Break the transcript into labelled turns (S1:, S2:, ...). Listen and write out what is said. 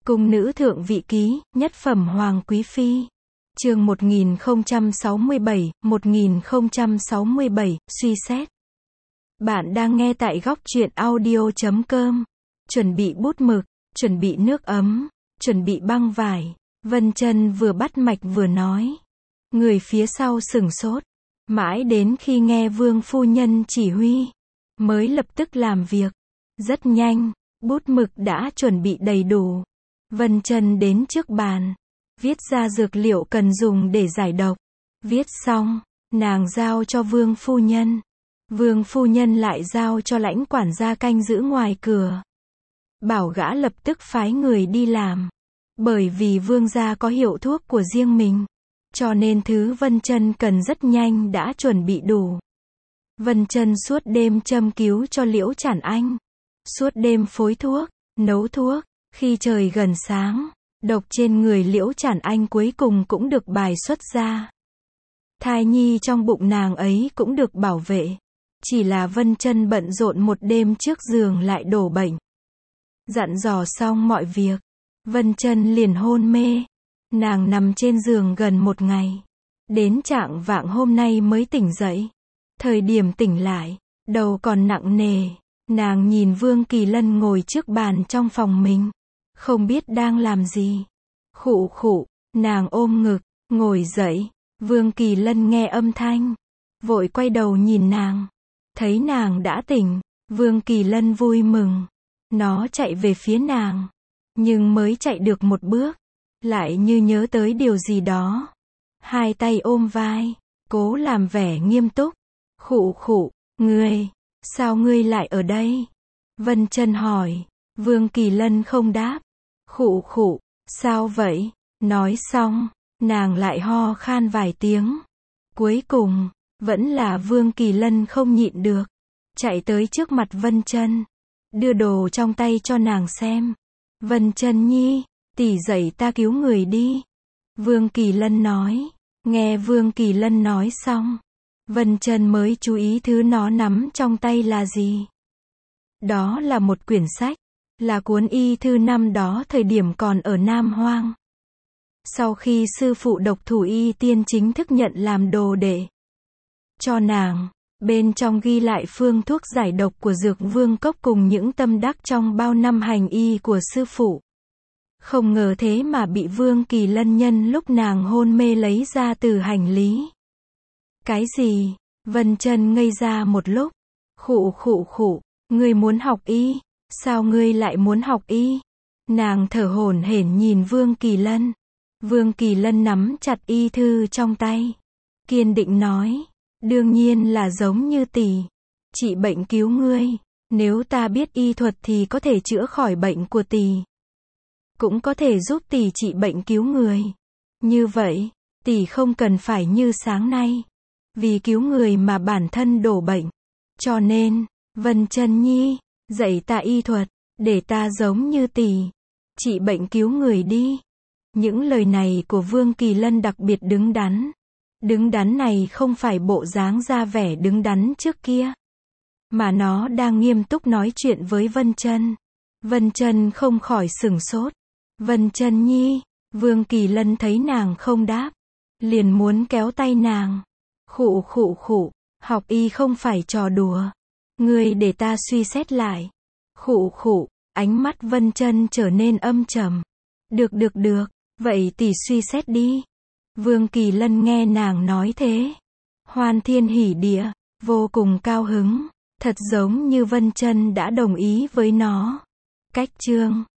S1: Cung nữ thượng vị ký, nhất phẩm hoàng quý phi. Chương 1067, suy xét. Bạn đang nghe tại góc truyện audio.com. Chuẩn bị bút mực, chuẩn bị nước ấm, chuẩn bị băng vải. Vân Chân vừa bắt mạch vừa nói. Người phía sau sửng sốt. Mãi đến khi nghe Vương phu nhân chỉ huy, mới lập tức làm việc. Rất nhanh, bút mực đã chuẩn bị đầy đủ. Vân Chân đến trước bàn, viết ra dược liệu cần dùng để giải độc. Viết xong, nàng giao cho Vương phu nhân. Vương phu nhân lại giao cho lãnh quản gia canh giữ ngoài cửa. Bảo gã lập tức phái người đi làm. Bởi vì Vương gia có hiệu thuốc của riêng mình, cho nên thứ Vân Chân cần rất nhanh đã chuẩn bị đủ. Vân Chân suốt đêm châm cứu cho Liễu Chản Anh. Suốt đêm phối thuốc, nấu thuốc. Khi trời gần sáng, độc trên người Liễu Chản Anh cuối cùng cũng được bài xuất ra. Thai nhi trong bụng nàng ấy cũng được bảo vệ. Chỉ là Vân Chân bận rộn một đêm trước giường lại đổ bệnh. Dặn dò xong mọi việc, Vân Chân liền hôn mê. Nàng nằm trên giường gần một ngày. Đến chạng vạng hôm nay mới tỉnh dậy. Thời điểm tỉnh lại, đầu còn nặng nề. Nàng nhìn Vương Kỳ Lân ngồi trước bàn trong phòng mình, không biết đang làm gì. Khụ khụ, nàng ôm ngực, ngồi dậy. Vương Kỳ Lân nghe âm thanh, vội quay đầu nhìn nàng. Thấy nàng đã tỉnh, Vương Kỳ Lân vui mừng. Nó chạy về phía nàng, nhưng mới chạy được một bước, lại như nhớ tới điều gì đó. Hai tay ôm vai, cố làm vẻ nghiêm túc. Khụ khụ, ngươi, sao ngươi lại ở đây? Vân Chân hỏi. Vương Kỳ Lân không đáp. Khụ khụ, sao vậy? Nói xong, nàng lại ho khan vài tiếng. Cuối cùng, vẫn là Vương Kỳ Lân không nhịn được, chạy tới trước mặt Vân Chân, đưa đồ trong tay cho nàng xem. Vân Chân nhi, tỷ dậy ta cứu người đi. Vương Kỳ Lân nói. Nghe Vương Kỳ Lân nói xong, Vân Chân mới chú ý thứ nó nắm trong tay là gì. Đó là một quyển sách, là cuốn y thư năm đó thời điểm còn ở Nam Hoang. Sau khi sư phụ Độc Thủ Y Tiên chính thức nhận làm đồ đệ cho nàng, bên trong ghi lại phương thuốc giải độc của Dược Vương Cốc cùng những tâm đắc trong bao năm hành y của sư phụ. Không ngờ thế mà bị Vương Kỳ Lân nhân lúc nàng hôn mê lấy ra từ hành lý. Cái gì? Vân Chân ngây ra một lúc. Khụ khụ khụ, ngươi muốn học y? Sao ngươi lại muốn học y? Nàng thở hổn hển nhìn Vương Kỳ Lân. Vương Kỳ Lân nắm chặt y thư trong tay, kiên định nói, đương nhiên là giống như tỷ, trị bệnh cứu ngươi. Nếu ta biết y thuật thì có thể chữa khỏi bệnh của tỷ, cũng có thể giúp tỷ trị bệnh cứu người. Như vậy, tỷ không cần phải như sáng nay, vì cứu người mà bản thân đổ bệnh. Cho nên, Vân Chân nhi, dạy ta y thuật, để ta giống như tỷ, trị bệnh cứu người đi. Những lời này của Vương Kỳ Lân đặc biệt đứng đắn. Đứng đắn này không phải bộ dáng ra vẻ đứng đắn trước kia, mà nó đang nghiêm túc nói chuyện với Vân Chân. Vân Chân không khỏi sửng sốt. Vân Chân nhi, Vương Kỳ Lân thấy nàng không đáp, liền muốn kéo tay nàng. Khụ khụ khụ, học y không phải trò đùa. Ngươi để ta suy xét lại. Khụ khụ, ánh mắt Vân Chân trở nên âm trầm. Được, vậy tỷ suy xét đi. Vương Kỳ Lân nghe nàng nói thế, hoan thiên hỉ địa, vô cùng cao hứng, thật giống như Vân Chân đã đồng ý với nó. Cách chương